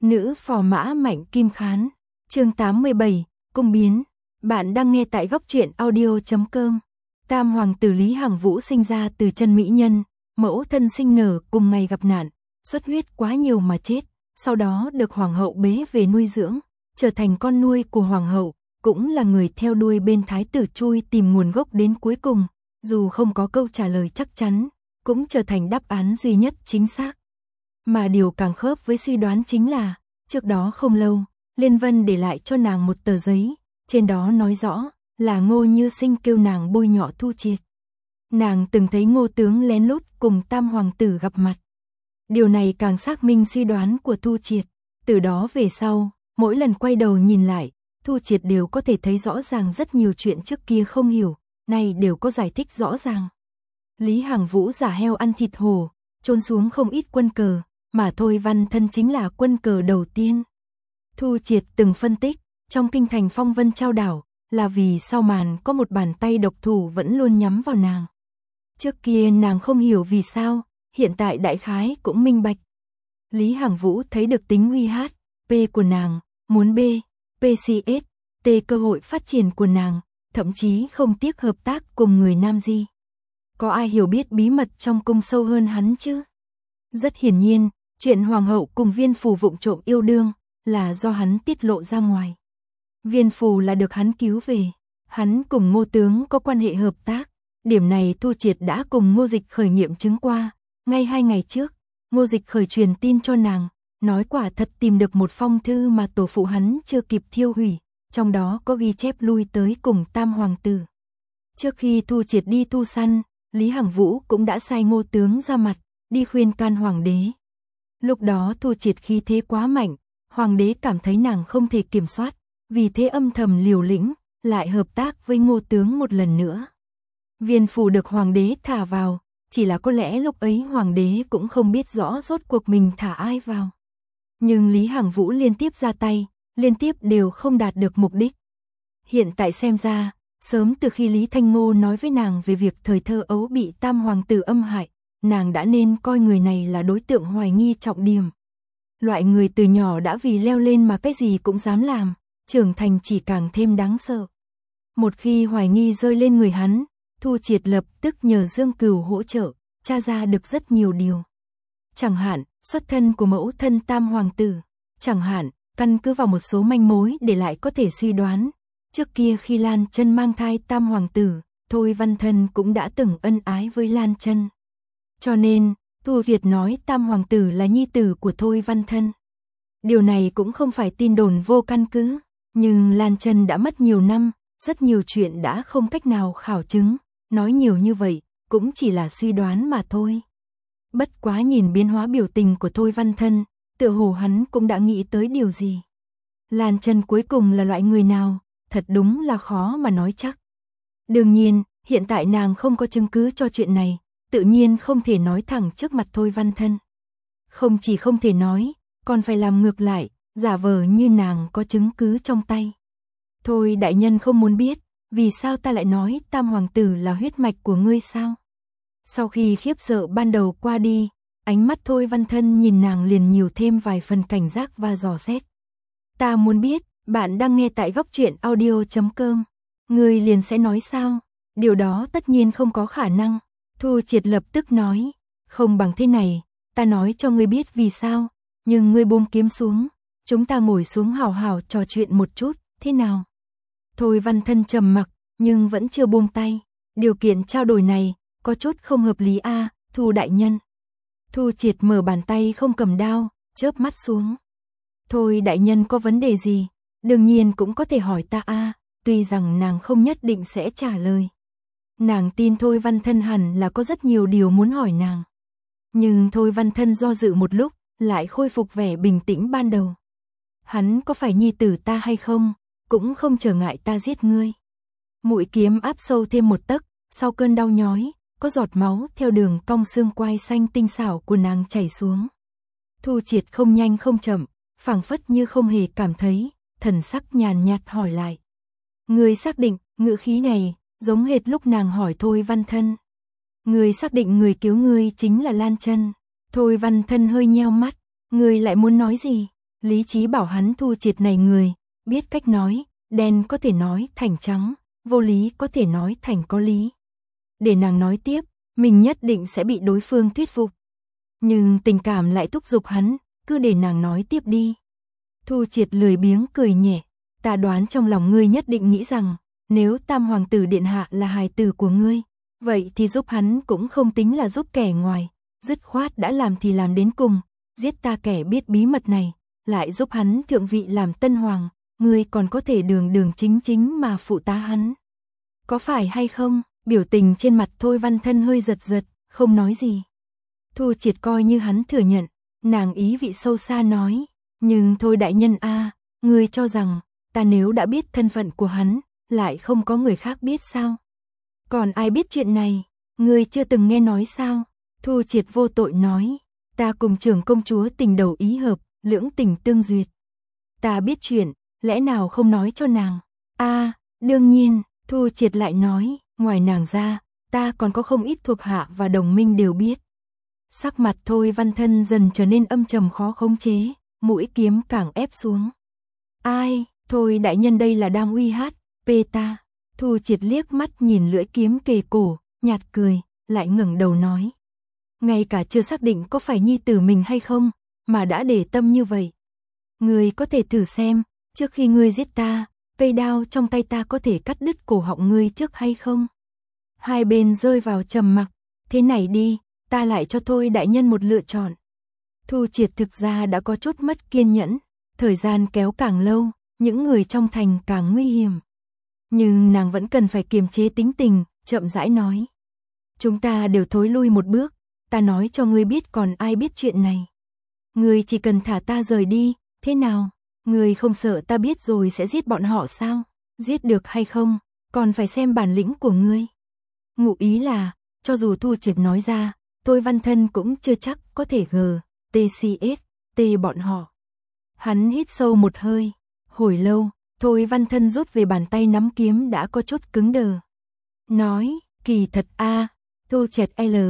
Nữ phò mã Mạnh Kim Khán, chương 87, cung biến. Bạn đang nghe tại goctruyện.audio.com. Tam hoàng tử Lý Hằng Vũ sinh ra từ chân mỹ nhân, mẫu thân sinh nở cùng ngày gặp nạn, xuất huyết quá nhiều mà chết, sau đó được hoàng hậu bế về nuôi dưỡng, trở thành con nuôi của hoàng hậu, cũng là người theo đuôi bên thái tử chui tìm nguồn gốc đến cuối cùng, dù không có câu trả lời chắc chắn, cũng trở thành đáp án duy nhất chính xác. Mà điều càng khớp với suy đoán chính là, trước đó không lâu, Liên Vân để lại cho nàng một tờ giấy, trên đó nói rõ là Ngô Như Sinh kêu nàng bôi nhọ Thu Triệt. Nàng từng thấy Ngô tướng lén lút cùng Tam hoàng tử gặp mặt. Điều này càng xác minh suy đoán của Thu Triệt, từ đó về sau, mỗi lần quay đầu nhìn lại, Thu Triệt đều có thể thấy rõ ràng rất nhiều chuyện trước kia không hiểu, nay đều có giải thích rõ ràng. Lý Hằng Vũ giả heo ăn thịt hổ, trôn xuống không ít quân cờ, mà Thôi Văn Thân chính là quân cờ đầu tiên. Thu Triệt từng phân tích, trong kinh thành Phong Vân trao đảo, là vì sau màn có một bàn tay độc thủ vẫn luôn nhắm vào nàng. Trước kia nàng không hiểu vì sao, hiện tại đại khái cũng minh bạch. Lý Hằng Vũ thấy được tính uy hát, P của nàng, muốn B, PCS, T cơ hội phát triển của nàng, thậm chí không tiếc hợp tác cùng người Nam Di. Có ai hiểu biết bí mật trong cung sâu hơn hắn chứ? Rất hiển nhiên, chuyện hoàng hậu cùng Viên Phù vụng trộm yêu đương là do hắn tiết lộ ra ngoài. Viên Phù là được hắn cứu về, hắn cùng Ngô tướng có quan hệ hợp tác, điểm này Thu Triệt đã cùng Ngô Dịch Khởi nghiệm chứng qua, ngay 2 ngày trước, Ngô Dịch Khởi truyền tin cho nàng, nói quả thật tìm được một phong thư mà tổ phụ hắn chưa kịp thiêu hủy, trong đó có ghi chép lui tới cùng Tam hoàng tử. Trước khi Thu Triệt đi thu săn, Lý Hằng Vũ cũng đã sai Ngô tướng ra mặt, đi khuyên can hoàng đế. Lúc đó Thu Triệt khí thế quá mạnh, hoàng đế cảm thấy nàng không thể kiểm soát, vì thế âm thầm liều lĩnh, lại hợp tác với Ngô tướng một lần nữa. Viên Phù được hoàng đế thả vào, chỉ là có lẽ lúc ấy hoàng đế cũng không biết rõ rốt cuộc mình thả ai vào. Nhưng Lý Hằng Vũ liên tiếp ra tay, liên tiếp đều không đạt được mục đích. Hiện tại xem ra, sớm từ khi Lý Thanh Ngô nói với nàng về việc thời thơ ấu bị Tam hoàng tử âm hại, nàng đã nên coi người này là đối tượng hoài nghi trọng điểm. Loại người từ nhỏ đã vì leo lên mà cái gì cũng dám làm, trưởng thành chỉ càng thêm đáng sợ. Một khi hoài nghi rơi lên người hắn, Thu Triệt lập tức nhờ Dương Cửu hỗ trợ, tra ra được rất nhiều điều. Chẳng hạn, xuất thân của mẫu thân Tam hoàng tử, chẳng hạn, căn cứ vào một số manh mối để lại có thể suy đoán. Trước kia khi Lan Chân mang thai Tam hoàng tử, Thôi Văn Thân cũng đã từng ân ái với Lan Chân. Cho nên, Thu Triệt nói Tam hoàng tử là nhi tử của Thôi Văn Thân. Điều này cũng không phải tin đồn vô căn cứ, nhưng Lan Chân đã mất nhiều năm, rất nhiều chuyện đã không cách nào khảo chứng, nói nhiều như vậy, cũng chỉ là suy đoán mà thôi. Bất quá nhìn biến hóa biểu tình của Thôi Văn Thân, tựa hồ hắn cũng đã nghĩ tới điều gì. Lan Chân cuối cùng là loại người nào, thật đúng là khó mà nói chắc. Đương nhiên, hiện tại nàng không có chứng cứ cho chuyện này, tự nhiên không thể nói thẳng trước mặt Thôi Văn Thân. Không chỉ không thể nói, còn phải làm ngược lại, giả vờ như nàng có chứng cứ trong tay. Thôi đại nhân không muốn biết, vì sao ta lại nói Tam hoàng tử là huyết mạch của ngươi sao? Sau khi khiếp sợ ban đầu qua đi, ánh mắt Thôi Văn Thân nhìn nàng liền nhiều thêm vài phần cảnh giác và dò xét. Ta muốn biết, bạn đang nghe tại goctruyện.audio.com. Ngươi liền sẽ nói sao? Điều đó tất nhiên không có khả năng. Thu Triệt lập tức nói, không bằng thế này, ta nói cho ngươi biết vì sao, nhưng ngươi buông kiếm xuống, chúng ta ngồi xuống hào hào trò chuyện một chút, thế nào? Thôi Văn Thân trầm mặc, nhưng vẫn chưa buông tay, điều kiện trao đổi này, có chút không hợp lý a, Thu đại nhân. Thu Triệt mở bàn tay không cầm đao, chớp mắt xuống. Thôi đại nhân có vấn đề gì, đương nhiên cũng có thể hỏi ta a, tuy rằng nàng không nhất định sẽ trả lời. Nàng tin Thôi Văn Thân hẳn là có rất nhiều điều muốn hỏi nàng. Nhưng Thôi Văn Thân do dự một lúc, lại khôi phục vẻ bình tĩnh ban đầu. Hắn có phải nhi tử ta hay không, cũng không trở ngại ta giết ngươi. Mũi kiếm áp sâu thêm một tấc, sau cơn đau nhói, có giọt máu theo đường cong xương quai xanh tinh xảo của nàng chảy xuống. Thu Triệt không nhanh không chậm, phảng phất như không hề cảm thấy, thần sắc nhàn nhạt hỏi lại. Ngươi xác định, ngữ khí này, giống hệt lúc nàng hỏi Thôi Văn Thân. Ngươi xác định người cứu ngươi chính là Lan Chân. Thôi Văn Thân hơi nheo mắt, ngươi lại muốn nói gì? lý trí bảo hắn Thu Triệt này người, biết cách nói, đen có thể nói thành trắng, vô lý có thể nói thành có lý. Để nàng nói tiếp, mình nhất định sẽ bị đối phương thuyết phục. Nhưng tình cảm lại thúc giục hắn, cứ để nàng nói tiếp đi. Thu Triệt lười biếng cười nhẹ, ta đoán trong lòng ngươi nhất định nghĩ rằng, nếu Tam Hoàng tử điện hạ là hài tử của ngươi, vậy thì giúp hắn cũng không tính là giúp kẻ ngoài, dứt khoát đã làm thì làm đến cùng, giết ta kẻ biết bí mật này, lại giúp hắn thượng vị làm tân hoàng, ngươi còn có thể đường đường chính chính mà phụ tá hắn. Có phải hay không? Biểu tình trên mặt Thôi Văn Thân hơi giật giật, không nói gì. Thu Triệt coi như hắn thừa nhận, nàng ý vị sâu xa nói, nhưng thôi đại nhân a, ngươi cho rằng, ta nếu đã biết thân phận của hắn, lại không có người khác biết sao? Còn ai biết chuyện này, ngươi chưa từng nghe nói sao? Thu Triệt vô tội nói, ta cùng trưởng công chúa tình đầu ý hợp, lưỡng tình tương duyệt. Ta biết chuyện, lẽ nào không nói cho nàng? Đương nhiên, Thu Triệt lại nói, ngoài nàng ra, ta còn có không ít thuộc hạ và đồng minh đều biết. Sắc mặt Thôi Văn Thân dần trở nên âm trầm khó khống chế, mũi kiếm càng ép xuống. Ai, thôi đại nhân đây là đang uy hát, ta. Thu Triệt liếc mắt nhìn lưỡi kiếm kề cổ, nhạt cười, lại ngẩng đầu nói. Ngay cả chưa xác định có phải nhi tử mình hay không, mà đã để tâm như vậy. Ngươi có thể thử xem, trước khi ngươi giết ta, cây đao trong tay ta có thể cắt đứt cổ họng ngươi trước hay không? Hai bên rơi vào trầm mặc, thế này đi, ta lại cho thôi đại nhân một lựa chọn. Thu Triệt thực ra đã có chút mất kiên nhẫn, thời gian kéo càng lâu, những người trong thành càng nguy hiểm. Nhưng nàng vẫn cần phải kiềm chế tính tình, chậm rãi nói. Chúng ta đều thối lui một bước, ta nói cho ngươi biết còn ai biết chuyện này. Ngươi chỉ cần thả ta rời đi, thế nào? Ngươi không sợ ta biết rồi sẽ giết bọn họ sao? Giết được hay không, còn phải xem bản lĩnh của ngươi. Ngụ ý là, cho dù Thu Triệt nói ra, Thôi Văn Thân cũng chưa chắc có thể TCS bọn họ. Hắn hít sâu một hơi, hồi lâu, Thôi Văn Thân rút về bàn tay nắm kiếm đã có chút cứng đờ. Nói, kỳ thật Thu Triệt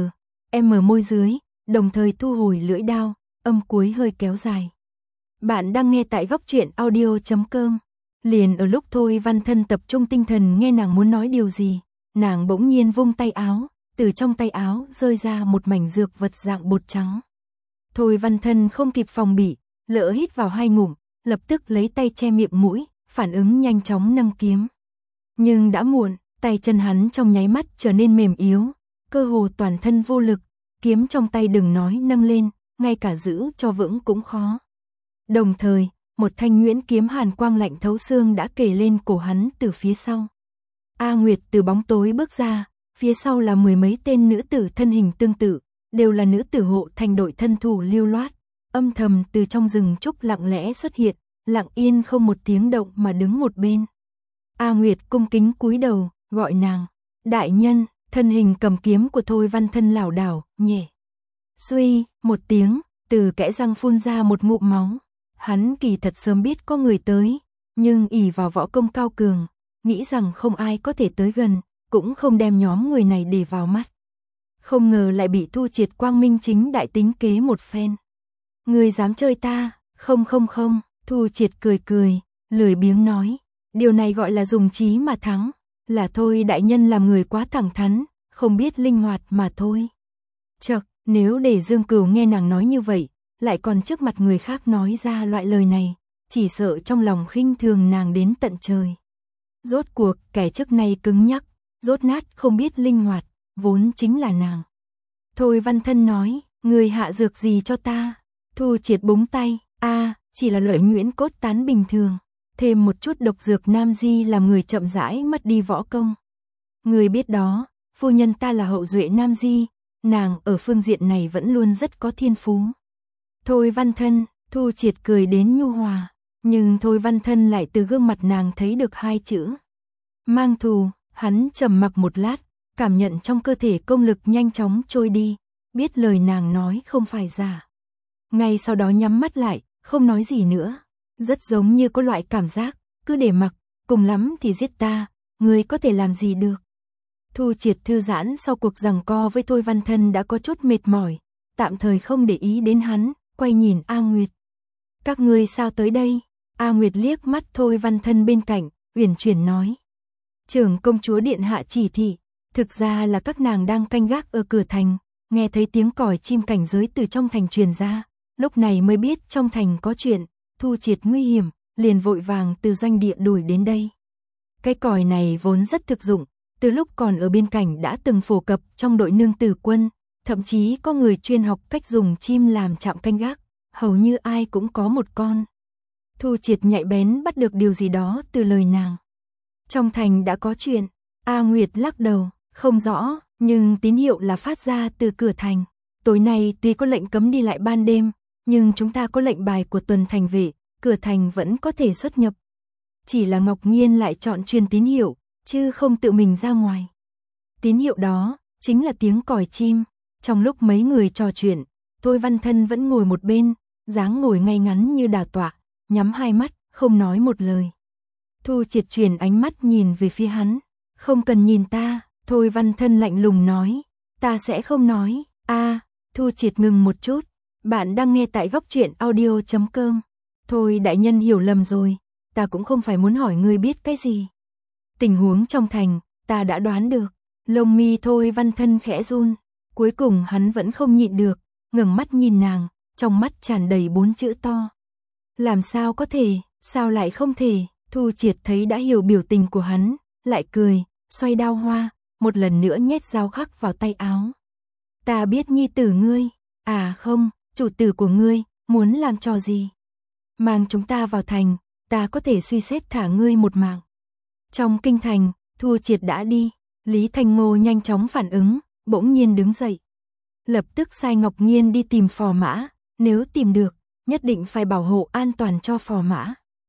môi dưới, đồng thời thu hồi lưỡi đao, âm cuối hơi kéo dài. Bạn đang nghe tại góc truyện audio.com. Liền ở lúc Thôi Văn Thân tập trung tinh thần nghe nàng muốn nói điều gì, nàng bỗng nhiên vung tay áo, từ trong tay áo rơi ra một mảnh dược vật dạng bột trắng. Thôi Văn Thân không kịp phòng bị, lỡ hít vào 2 ngụm, lập tức lấy tay che miệng mũi, phản ứng nhanh chóng nâng kiếm. Nhưng đã muộn, tay chân hắn trong nháy mắt trở nên mềm yếu, cơ hồ toàn thân vô lực, kiếm trong tay đừng nói nâng lên, ngay cả giữ cho vững cũng khó. Đồng thời, một thanh nhuyễn kiếm hàn quang lạnh thấu xương đã kề lên cổ hắn từ phía sau. A Nguyệt từ bóng tối bước ra, phía sau là 10 mấy tên nữ tử thân hình tương tự, đều là nữ tử hộ thành đội thân thủ lưu loát, âm thầm từ trong rừng trúc lặng lẽ xuất hiện, lặng yên không một tiếng động mà đứng một bên. A Nguyệt cung kính cúi đầu, gọi nàng, đại nhân, thân hình cầm kiếm của Thôi Văn Thân lảo đảo, nhẹ. Suy, một tiếng, từ kẽ răng phun ra một ngụm máu. Hắn kỳ thật sớm biết có người tới, nhưng ỷ vào võ công cao cường, nghĩ rằng không ai có thể tới gần, cũng không đem nhóm người này để vào mắt. Không ngờ lại bị Thu Triệt quang minh chính đại tính kế một phen. Người dám chơi ta, không, Thu Triệt cười, lười biếng nói, điều này gọi là dùng trí mà thắng, là thôi đại nhân làm người quá thẳng thắn, không biết linh hoạt mà thôi. Chậc, nếu để Dương Cửu nghe nàng nói như vậy, lại còn trước mặt người khác nói ra loại lời này, chỉ sợ trong lòng khinh thường nàng đến tận trời. Rốt cuộc, kẻ trước nay cứng nhắc, rốt nát không biết linh hoạt, vốn chính là nàng. Thôi Văn Thân nói, người hạ dược gì cho ta? Thu Triệt búng tay, chỉ là lợi nhuyễn cốt tán bình thường, thêm một chút độc dược nam di làm người chậm rãi mất đi võ công. Người biết đó, phu nhân ta là hậu duệ nam di, nàng ở phương diện này vẫn luôn rất có thiên phú. Thôi Văn Thân, Thu Triệt cười đến nhu hòa, nhưng Thôi Văn Thân lại từ gương mặt nàng thấy được 2 chữ. Mang thù, hắn trầm mặc một lát, cảm nhận trong cơ thể công lực nhanh chóng trôi đi, biết lời nàng nói không phải giả. Ngay sau đó nhắm mắt lại, không nói gì nữa, rất giống như có loại cảm giác, cứ để mặc, cùng lắm thì giết ta, ngươi có thể làm gì được. Thu Triệt thư giãn sau cuộc giằng co với Thôi Văn Thân đã có chút mệt mỏi, tạm thời không để ý đến hắn, quay nhìn A Nguyệt. Các ngươi sao tới đây? A Nguyệt liếc mắt Thôi Văn Thân bên cạnh, uyển chuyển nói. Trưởng công chúa điện hạ chỉ thị, thực ra là các nàng đang canh gác ở cửa thành, nghe thấy tiếng còi chim cảnh giới từ trong thành truyền ra, lúc này mới biết trong thành có chuyện, Thu Triệt nguy hiểm, liền vội vàng từ doanh địa đuổi đến đây. Cái còi này vốn rất thực dụng, từ lúc còn ở biên cảnh đã từng phổ cập trong đội nương tử quân, thậm chí có người chuyên học cách dùng chim làm trạm canh gác, hầu như ai cũng có một con. Thu Triệt nhạy bén bắt được điều gì đó từ lời nàng. Trong thành đã có chuyện, A Nguyệt lắc đầu, không rõ, nhưng tín hiệu là phát ra từ cửa thành. Tối nay tuy có lệnh cấm đi lại ban đêm, nhưng chúng ta có lệnh bài của tuần thành vệ, cửa thành vẫn có thể xuất nhập. Chỉ là Ngọc Nghiên lại chọn truyền tín hiệu, chứ không tự mình ra ngoài. Tín hiệu đó chính là tiếng còi chim. Trong lúc mấy người trò chuyện, Thôi Văn Thân vẫn ngồi một bên, dáng ngồi ngay ngắn như đà tọa, nhắm hai mắt, không nói một lời. Thu Triệt chuyển ánh mắt nhìn về phía hắn. Không cần nhìn ta, Thôi Văn Thân lạnh lùng nói. Ta sẽ không nói. Thu Triệt ngừng một chút. Bạn đang nghe tại Góc Truyện Audio.com. Thôi đại nhân hiểu lầm rồi, ta cũng không phải muốn hỏi ngươi biết cái gì. Tình huống trong thành, ta đã đoán được. Lông mi Thôi Văn Thân khẽ run. Cuối cùng hắn vẫn không nhịn được, ngẩng mắt nhìn nàng, trong mắt tràn đầy 4 chữ to. Làm sao có thể, sao lại không thể? Thu Triệt thấy đã hiểu biểu tình của hắn, lại cười, xoay đao hoa, một lần nữa nhét dao khắc vào tay áo. Ta biết nhi tử ngươi, không, chủ tử của ngươi, muốn làm trò gì? Mang chúng ta vào thành, ta có thể suy xét thả ngươi một mạng. Trong kinh thành, Thu Triệt đã đi, Lý Thanh Ngô nhanh chóng phản ứng, bỗng nhiên đứng dậy. Lập tức sai Ngọc Nghiên đi tìm phò mã, nếu tìm được, nhất định phải bảo hộ an toàn cho phò mã.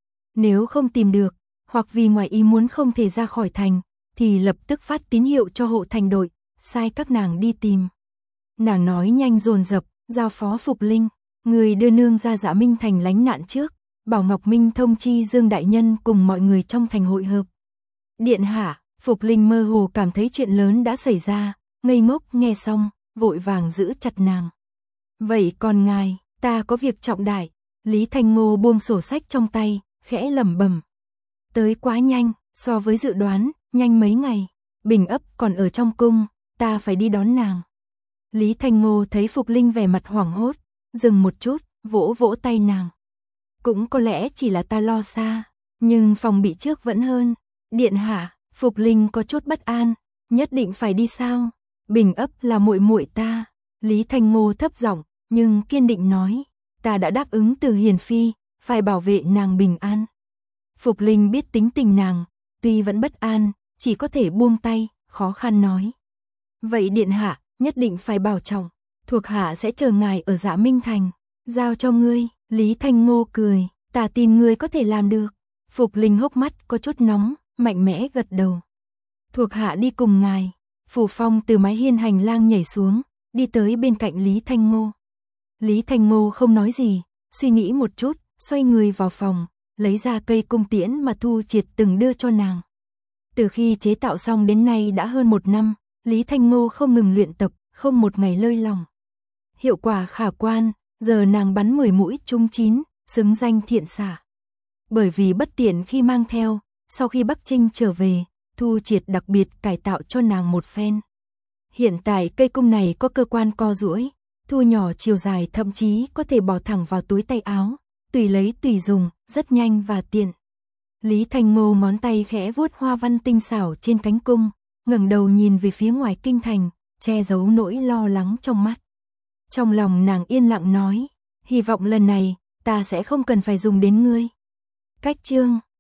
Nếu không tìm được, hoặc vì ngoài ý muốn không thể ra khỏi thành, thì lập tức phát tín hiệu cho hộ thành đội, sai các nàng đi tìm. Nàng nói nhanh dồn dập, giao phó Phục Linh, người đưa nương ra Dạ Minh thành lánh nạn trước, bảo Ngọc Minh thông chi Dương đại nhân cùng mọi người trong thành hội hợp. Điện hạ, Phục Linh mơ hồ cảm thấy chuyện lớn đã xảy ra, ngây ngốc nghe xong, vội vàng giữ chặt nàng. Vậy còn ngài, ta có việc trọng đại. Lý Thanh Ngô buông sổ sách trong tay, khẽ lẩm bẩm. Tới quá nhanh, so với dự đoán, nhanh mấy ngày. Bình Ấp còn ở trong cung, ta phải đi đón nàng. Lý Thanh Ngô thấy Phục Linh vẻ mặt hoảng hốt, dừng một chút, vỗ vỗ tay nàng. Cũng có lẽ chỉ là ta lo xa, nhưng phòng bị trước vẫn hơn. Điện hạ, Phục Linh có chút bất an, nhất định phải đi sao? Bình Ấp là muội muội ta. Lý Thanh Ngô thấp giọng, nhưng kiên định nói, ta đã đáp ứng từ hiền phi, phải bảo vệ nàng bình an. Phục Linh biết tính tình nàng, tuy vẫn bất an, chỉ có thể buông tay, khó khăn nói. Vậy điện hạ, nhất định phải bảo trọng, thuộc hạ sẽ chờ ngài ở Dạ Minh thành, giao cho ngươi. Lý Thanh Ngô cười, ta tin ngươi có thể làm được. Phục Linh hốc mắt có chút nóng, mạnh mẽ gật đầu. Thuộc hạ đi cùng ngài. Phù Phong từ mái hiên hành lang nhảy xuống, đi tới bên cạnh Lý Thanh Ngô. Lý Thanh Ngô không nói gì, suy nghĩ một chút, xoay người vào phòng, lấy ra cây cung tiễn mà Thu Triệt từng đưa cho nàng. Từ khi chế tạo xong đến nay đã hơn 1 năm, Lý Thanh Ngô không ngừng luyện tập, không một ngày lơi lòng. Hiệu quả khả quan, giờ nàng bắn 10 mũi trúng 9, xứng danh thiện xạ. Bởi vì bất tiện khi mang theo, sau khi Bắc Trinh trở về, Thu Triệt đặc biệt cải tạo cho nàng một phen. Hiện tại cây cung này có cơ quan co duỗi, thu nhỏ chiều dài, thậm chí có thể bỏ thẳng vào túi tay áo, tùy lấy tùy dùng, rất nhanh và tiện. Lý Thanh Ngô ngón tay khẽ vuốt hoa văn tinh xảo trên cánh cung, ngẩng đầu nhìn về phía ngoài kinh thành, che giấu nỗi lo lắng trong mắt. Trong lòng nàng yên lặng nói, hy vọng lần này ta sẽ không cần phải dùng đến ngươi. Cách chương